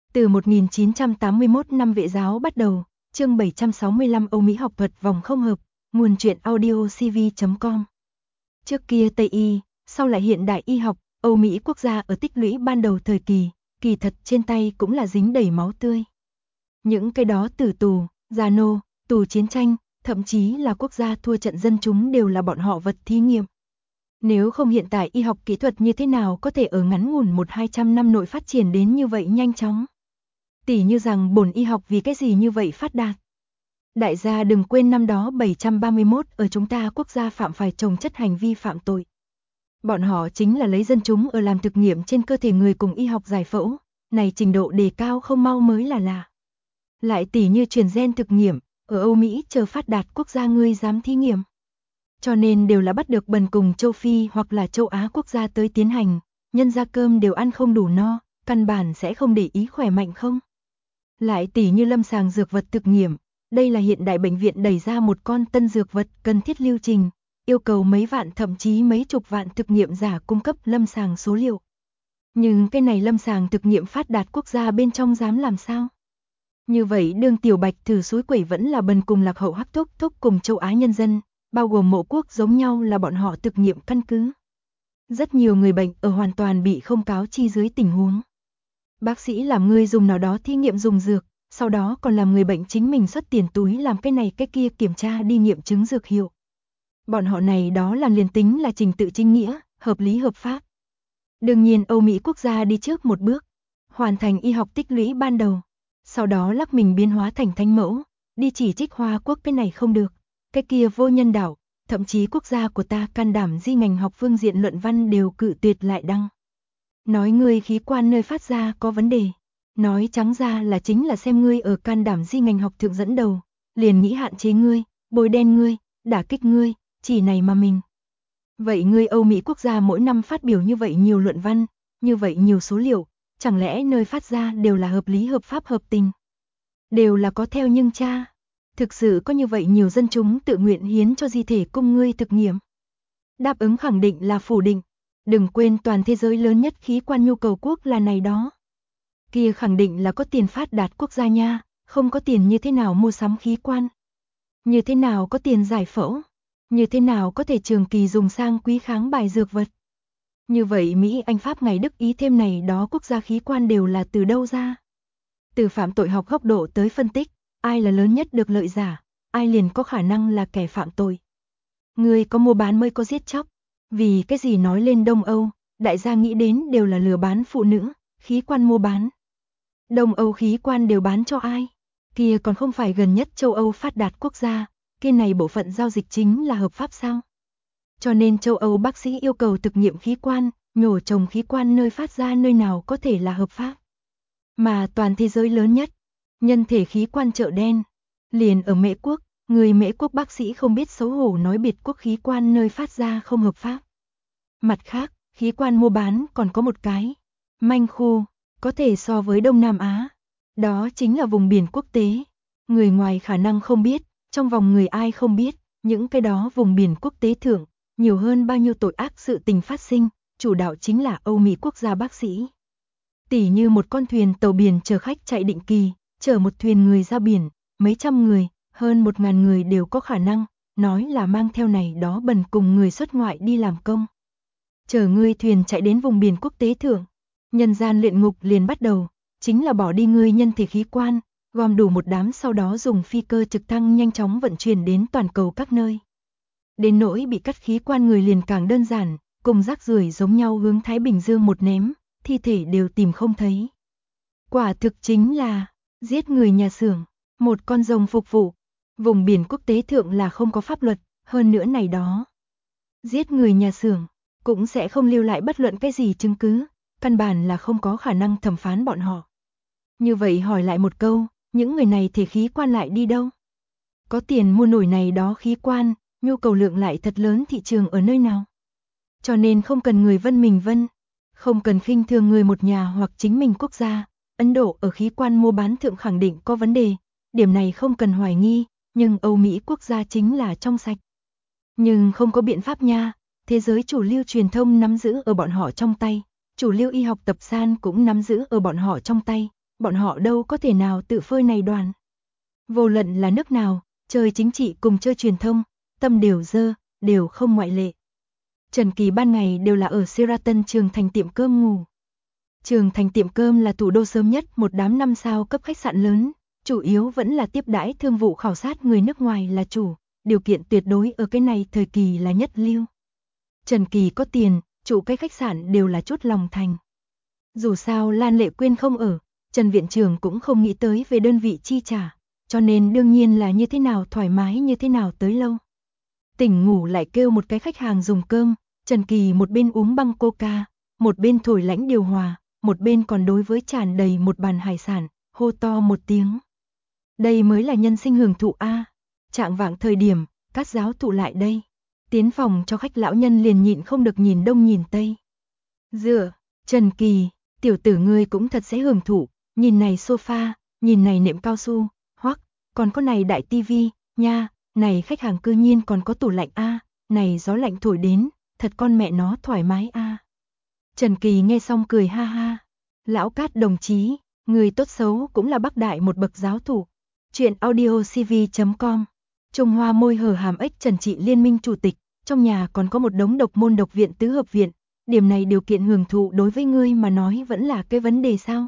Từ 1981 năm Vệ giáo bắt đầu, chương 765 Âu Mỹ học thuật vòng không hợp, nguồn truyện audio cv.com. Trước kia Tây y, sau lại hiện đại y học, Âu Mỹ quốc gia ở tích lũy ban đầu thời kỳ, kỳ thật trên tay cũng là dính đầy máu tươi. Những cái đó tử tù, già nô, tù chiến tranh, thậm chí là quốc gia thua trận dân chúng đều là bọn họ vật thí nghiệm. Nếu không hiện tại y học kỹ thuật như thế nào có thể ở ngắn ngủn 100-200 năm nội phát triển đến như vậy nhanh chóng. Tỉ như rằng bổn y học vì cái gì như vậy phát đạt. Đại gia đừng quên năm đó 731 ở chúng ta quốc gia phạm phải trồng chất hành vi phạm tội. Bọn họ chính là lấy dân chúng ở làm thực nghiệm trên cơ thể người cùng y học giải phẫu, này trình độ đề cao không mau mới là lạ. Lại tỉ như truyền gen thực nghiệm, ở Âu Mỹ chờ phát đạt quốc gia ngươi dám thí nghiệm. Cho nên đều là bắt được bần cùng châu Phi hoặc là châu Á quốc gia tới tiến hành, nhân ra cơm đều ăn không đủ no, căn bản sẽ không để ý khỏe mạnh không. Lại tỉ như lâm sàng dược vật thực nghiệm, đây là hiện đại bệnh viện đẩy ra một con tân dược vật cần thiết lưu trình, yêu cầu mấy vạn thậm chí mấy chục vạn thực nghiệm giả cung cấp lâm sàng số liệu. Nhưng cái này lâm sàng thực nghiệm phát đạt quốc gia bên trong dám làm sao? Như vậy đương tiểu bạch thử suối quẩy vẫn là bần cùng lạc hậu hắc thúc thúc cùng châu Á nhân dân, bao gồm mộ quốc giống nhau là bọn họ thực nghiệm căn cứ. Rất nhiều người bệnh ở hoàn toàn bị không cáo chi dưới tình huống. Bác sĩ làm người dùng nào đó thí nghiệm dùng dược, sau đó còn làm người bệnh chính mình xuất tiền túi làm cái này cái kia kiểm tra đi nghiệm chứng dược hiệu. Bọn họ này đó là liền tính là trình tự chính nghĩa, hợp lý hợp pháp. Đương nhiên Âu Mỹ quốc gia đi trước một bước, hoàn thành y học tích lũy ban đầu, sau đó lắc mình biến hóa thành thánh mẫu, đi chỉ trích Hoa quốc cái này không được, cái kia vô nhân đạo, thậm chí quốc gia của ta can đảm di ngành học phương diện luận văn đều cự tuyệt lại đăng. Nói ngươi khí quan nơi phát ra có vấn đề, nói trắng ra là chính là xem ngươi ở can đảm di ngành học thượng dẫn đầu, liền nghĩ hạn chế ngươi, bôi đen ngươi, đả kích ngươi, chỉ này mà mình. Vậy ngươi Âu Mỹ quốc gia mỗi năm phát biểu như vậy nhiều luận văn, như vậy nhiều số liệu, chẳng lẽ nơi phát ra đều là hợp lý hợp pháp hợp tình? Đều là có theo nhưng cha. Thực sự có như vậy nhiều dân chúng tự nguyện hiến cho di thể cung ngươi thực nghiệm? Đáp ứng khẳng định là phủ định. Đừng quên toàn thế giới lớn nhất khí quan nhu cầu quốc là này đó. Kia khẳng định là có tiền phát đạt quốc gia nha, không có tiền như thế nào mua sắm khí quan? Như thế nào có tiền giải phẫu? Như thế nào có thể trường kỳ dùng sang quý kháng bài dược vật? Như vậy Mỹ, Anh, Pháp, ngày Đức, Ý thêm này đó quốc gia khí quan đều là từ đâu ra? Từ phạm tội học góc độ tới phân tích, ai là lớn nhất được lợi giả, ai liền có khả năng là kẻ phạm tội. Người có mua bán mới có giết chóc, vì cái gì nói lên Đông Âu, đại gia nghĩ đến đều là lừa bán phụ nữ, khí quan mua bán. Đông Âu khí quan đều bán cho ai? Kia còn không phải gần nhất châu Âu phát đạt quốc gia, kia này bộ phận giao dịch chính là hợp pháp sao? Cho nên châu Âu bác sĩ yêu cầu thực nghiệm khí quan, nhổ trồng khí quan nơi phát ra nơi nào có thể là hợp pháp. Mà toàn thế giới lớn nhất, nhân thể khí quan chợ đen, liền ở Mễ quốc, người Mễ quốc bác sĩ không biết xấu hổ nói biệt quốc khí quan nơi phát ra không hợp pháp. Mặt khác, khí quan mua bán còn có một cái, manh khu, có thể so với Đông Nam Á. Đó chính là vùng biển quốc tế. Người ngoài khả năng không biết, trong vòng người ai không biết, những cái đó vùng biển quốc tế thượng, nhiều hơn bao nhiêu tội ác sự tình phát sinh, chủ đạo chính là Âu Mỹ quốc gia bác sĩ. Tỉ như một con thuyền tàu biển chở khách chạy định kỳ, chở một thuyền người ra biển, mấy trăm người, hơn 1000 người đều có khả năng, nói là mang theo này đó bần cùng người xuất ngoại đi làm công. Chở ngươi thuyền chạy đến vùng biển quốc tế thượng, nhân gian luyện ngục liền bắt đầu, chính là bỏ đi ngươi nhân thể khí quan, gom đủ một đám sau đó dùng phi cơ trực thăng nhanh chóng vận chuyển đến toàn cầu các nơi. Đến nỗi bị cắt khí quan người liền càng đơn giản, cùng rác rưởi giống nhau hướng Thái Bình Dương một ném, thi thể đều tìm không thấy. Quả thực chính là giết người nhà xưởng, một con rồng phục vụ. Vùng biển quốc tế thượng là không có pháp luật, hơn nữa này đó. Giết người nhà xưởng cũng sẽ không lưu lại bất luận cái gì chứng cứ, căn bản là không có khả năng thẩm phán bọn họ. Như vậy hỏi lại một câu, những người này thể khí quan lại đi đâu? Có tiền mua nổi này đó khí quan, nhu cầu lượng lại thật lớn, thị trường ở nơi nào? Cho nên không cần người vân mình vân, không cần khinh thường người một nhà hoặc chính mình quốc gia. Ấn Độ ở khí quan mua bán thượng khẳng định có vấn đề, điểm này không cần hoài nghi, nhưng Âu Mỹ quốc gia chính là trong sạch. Nhưng không có biện pháp nha, thế giới chủ lưu truyền thông nắm giữ ở bọn họ trong tay, chủ lưu y học tập san cũng nắm giữ ở bọn họ trong tay, bọn họ đâu có thể nào tự phơi này đoàn. Vô luận là nước nào, chơi chính trị cùng chơi truyền thông, tâm đều dơ, đều không ngoại lệ. Trần Kỳ ban ngày đều là ở Sheraton Trường Thành tiệm cơm ngủ. Trường Thành tiệm cơm là thủ đô sớm nhất một đám 5 sao cấp khách sạn lớn, chủ yếu vẫn là tiếp đãi thương vụ khảo sát người nước ngoài là chủ, điều kiện tuyệt đối ở cái này thời kỳ là nhất lưu. Trần Kỳ có tiền, chủ cái khách sạn đều là chút lòng thành. Dù sao Lan Lệ Quyên không ở, Trần Viện Trưởng cũng không nghĩ tới về đơn vị chi trả, cho nên đương nhiên là như thế nào thoải mái như thế nào tới lâu. Tỉnh ngủ lại kêu một cái khách hàng dùng cơm, Trần Kỳ một bên uống băng coca, một bên thổi lãnh điều hòa, một bên còn đối với tràn đầy một bàn hải sản, hô to một tiếng. Đây mới là nhân sinh hưởng thụ a. Trạng vạng thời điểm, các giáo thụ lại đây. Tiến phòng cho khách lão nhân liền nhịn không được nhìn đông nhìn tây. Dựa, Trần Kỳ, tiểu tử ngươi cũng thật sẽ hưởng thụ, nhìn này sofa, nhìn này nệm cao su, hoắc, còn có này đại tivi, nha, này khách hàng cư nhiên còn có tủ lạnh a, này gió lạnh thổi đến, thật con mẹ nó thoải mái a. Trần Kỳ nghe xong cười ha ha. Lão Cát đồng chí, người tốt xấu cũng là Bắc Đại một bậc giáo thủ. Chuyện audiocv.com. Trung Hoa môi hở hàm ếch Trần Trị Liên minh chủ tịch, trong nhà còn có một đống độc môn độc viện tứ hợp viện, điểm này điều kiện hưởng thụ đối với ngươi mà nói vẫn là cái vấn đề sao?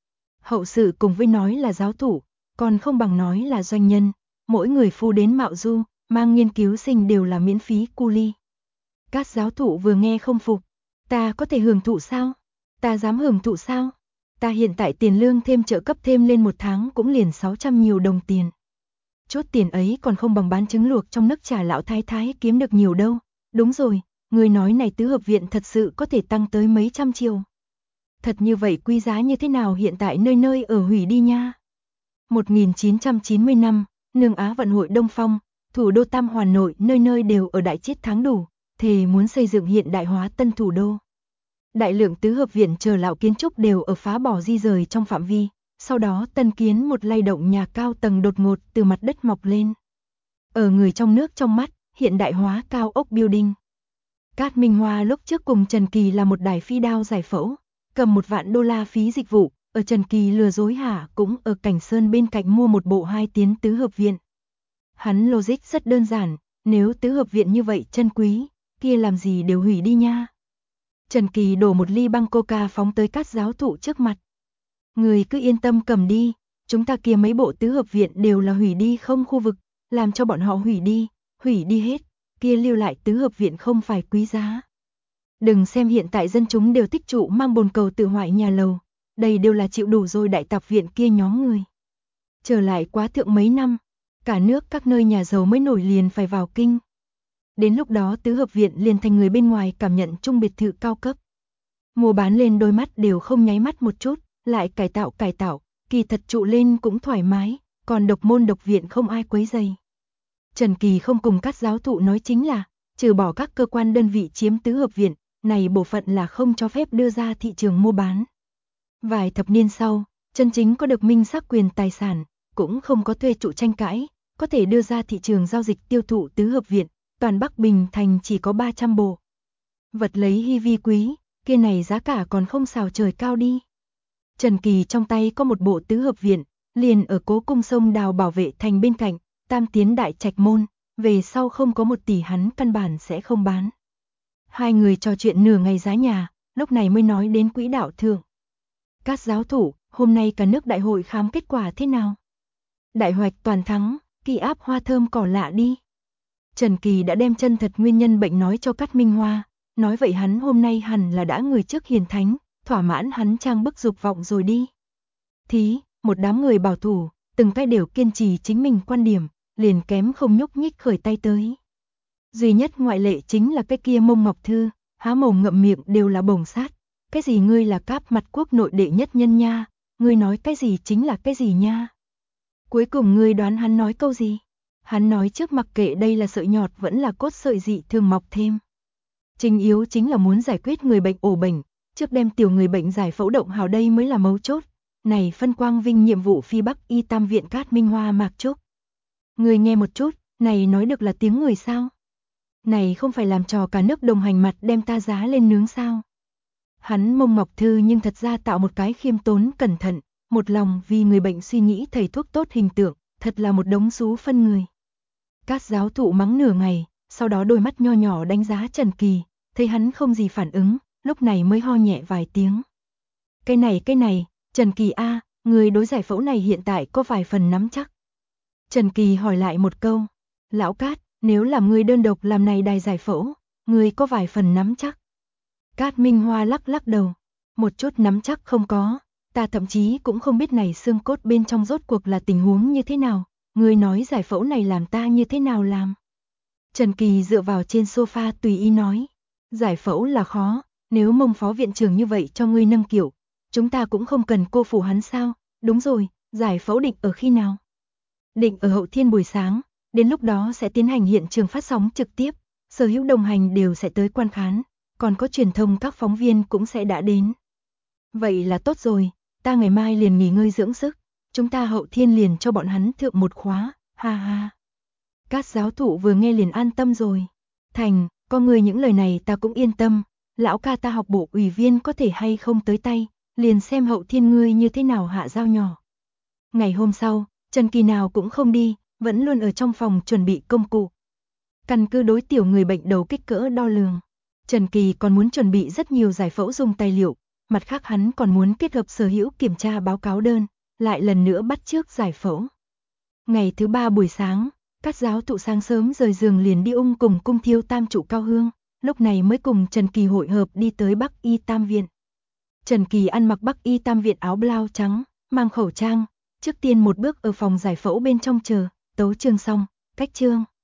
Hậu sự cùng với nói là giáo thủ, còn không bằng nói là doanh nhân, mỗi người phu đến mạo du, mang nghiên cứu sinh đều là miễn phí cu ly. Các giáo thủ vừa nghe không phục, ta có thể hưởng thụ sao? Ta dám hưởng thụ sao? Ta hiện tại tiền lương thêm trợ cấp thêm lên một tháng cũng liền 600 nhiều đồng tiền. Chốt tiền ấy còn không bằng bán trứng luộc trong nước trà lão thái thái kiếm được nhiều đâu. Đúng rồi, người nói này tứ hợp viện thật sự có thể tăng tới mấy trăm triệu. Thật như vậy quý giá như thế nào hiện tại nơi nơi ở hủy đi nha. 1990 năm, Nương Á vận hội Đông Phong, thủ đô Tam Hoàn Nội nơi nơi đều ở đại chiết tháng đủ, thề muốn xây dựng hiện đại hóa tân thủ đô. Đại lượng tứ hợp viện chờ lão kiến trúc đều ở phá bỏ di rời trong phạm vi, sau đó tân kiến một lay động nhà cao tầng đột ngột từ mặt đất mọc lên. Ở người trong nước trong mắt, hiện đại hóa cao ốc building. Cát Minh Hoa lúc trước cùng Trần Kỳ là một đài phi đao giải phẫu, cầm $1 vạn phí dịch vụ, ở Trần Kỳ lừa dối hả cũng ở Cảnh Sơn bên cạnh mua một bộ 2 tiến tứ hợp viện. Hắn logic rất đơn giản, nếu tứ hợp viện như vậy chân quý, kia làm gì đều hủy đi nha. Trần Kỳ đổ một ly băng coca phóng tới các giáo thụ trước mặt. Người cứ yên tâm cầm đi, chúng ta kia mấy bộ tứ hợp viện đều là hủy đi không khu vực, làm cho bọn họ hủy đi hết, kia lưu lại tứ hợp viện không phải quý giá. Đừng xem hiện tại dân chúng đều thích trụ mang bồn cầu tự hoại nhà lầu, đây đều là chịu đủ rồi đại tạp viện kia nhóm người. Trở lại quá thượng mấy năm, cả nước các nơi nhà giàu mới nổi liền phải vào kinh. Đến lúc đó tứ hợp viện liền thành người bên ngoài cảm nhận chung biệt thự cao cấp. Mua bán lên đôi mắt đều không nháy mắt một chút, lại cải tạo, kỳ thật trụ lên cũng thoải mái, còn độc môn độc viện không ai quấy rầy. Trần Kỳ không cùng các giáo thụ nói chính là, trừ bỏ các cơ quan đơn vị chiếm tứ hợp viện, này bộ phận là không cho phép đưa ra thị trường mua bán. Vài thập niên sau, chân chính có được minh xác quyền tài sản, cũng không có thuê trụ tranh cãi, có thể đưa ra thị trường giao dịch tiêu thụ tứ hợp viện, toàn Bắc Bình Thành chỉ có 300 bộ. Vật lấy hy vi quý, kia này giá cả còn không xào trời cao đi. Trần Kỳ trong tay có một bộ tứ hợp viện, liền ở Cố Cung Sông Đào Bảo Vệ Thành bên cạnh, Tam Tiến Đại Trạch Môn, về sau không có 1 tỷ hắn căn bản sẽ không bán. Hai người trò chuyện nửa ngày giá nhà, lúc này mới nói đến quỹ đạo thượng. Các giáo thủ, hôm nay cả nước đại hội khám kết quả thế nào? Đại hoạch toàn thắng, kỳ áp hoa thơm cỏ lạ đi. Trần Kỳ đã đem chân thật nguyên nhân bệnh nói cho Cát Minh Hoa, nói vậy hắn hôm nay hẳn là đã người trước hiền thánh, thỏa mãn hắn trang bức dục vọng rồi đi. Thí, một đám người bảo thủ, từng cái đều kiên trì chính mình quan điểm, liền kém không nhúc nhích khởi tay tới. Duy nhất ngoại lệ chính là cái kia Mông Ngọc Thư, há mồm ngậm miệng đều là bổng sát. Cái gì ngươi là cáp mặt quốc nội đệ nhất nhân nha, ngươi nói cái gì chính là cái gì nha. Cuối cùng ngươi đoán hắn nói câu gì? Hắn nói trước mặc kệ đây là sợi nhọt vẫn là cốt sợi dị thường mọc thêm. Chính yếu chính là muốn giải quyết người bệnh ổ bệnh, trước đem tiểu người bệnh giải phẫu động hào đây mới là mấu chốt. Này phân quang vinh nhiệm vụ phi Bắc Y Tam Viện Cát Minh Hoa Mạc Trúc. Người nghe một chút, này nói được là tiếng người sao? Này không phải làm trò cả nước đồng hành mặt đem ta giá lên nướng sao? Hắn Mông Ngọc Thư nhưng thật ra tạo một cái khiêm tốn cẩn thận, một lòng vì người bệnh suy nghĩ thầy thuốc tốt hình tượng, thật là một đống xú phân người. Các giáo thụ mắng nửa ngày, sau đó đôi mắt nho nhỏ đánh giá Trần Kỳ, thấy hắn không gì phản ứng, lúc này mới ho nhẹ vài tiếng. Cái này, Trần Kỳ a, người đối giải phẫu này hiện tại có vài phần nắm chắc. Trần Kỳ hỏi lại một câu, lão Cát, nếu làm người đơn độc làm này đài giải phẫu, người có vài phần nắm chắc. Cát Minh Hoa lắc lắc đầu, một chút nắm chắc không có, ta thậm chí cũng không biết này xương cốt bên trong rốt cuộc là tình huống như thế nào, người nói giải phẫu này làm ta như thế nào làm. Trần Kỳ dựa vào trên sofa tùy ý nói, giải phẫu là khó, nếu Mông phó viện trưởng như vậy cho ngươi nâng kiểu, chúng ta cũng không cần cô phủ hắn sao, đúng rồi, giải phẫu định ở khi nào? Định ở Hậu Thiên buổi sáng, đến lúc đó sẽ tiến hành hiện trường phát sóng trực tiếp, sở hữu đồng hành đều sẽ tới quan khán, còn có truyền thông các phóng viên cũng sẽ đã đến. Vậy là tốt rồi, ta ngày mai liền nghỉ ngơi dưỡng sức, chúng ta Hậu Thiên liền cho bọn hắn thượng một khóa, ha ha. Các giáo thụ vừa nghe liền an tâm rồi. Thành, có người những lời này ta cũng yên tâm, lão ca ta học bộ ủy viên có thể hay không tới tay, liền xem Hậu Thiên ngươi như thế nào hạ dao nhỏ. Ngày hôm sau, Trần Kỳ nào cũng không đi, vẫn luôn ở trong phòng chuẩn bị công cụ. Căn cứ đối tiểu người bệnh đầu kích cỡ đo lường. Trần Kỳ còn muốn chuẩn bị rất nhiều giải phẫu dùng tài liệu, mặt khác hắn còn muốn kết hợp sở hữu kiểm tra báo cáo đơn, lại lần nữa bắt chước giải phẫu. Ngày thứ 3 buổi sáng, các giáo thụ sáng sớm rời giường liền đi cùng cung thiêu tam trụ cao hương, lúc này mới cùng Trần Kỳ hội hợp đi tới Bắc Y Tam Viện. Trần Kỳ ăn mặc Bắc Y Tam Viện áo blau trắng, mang khẩu trang, trước tiên một bước ở phòng giải phẫu bên trong chờ, tấu chương xong, cách chương.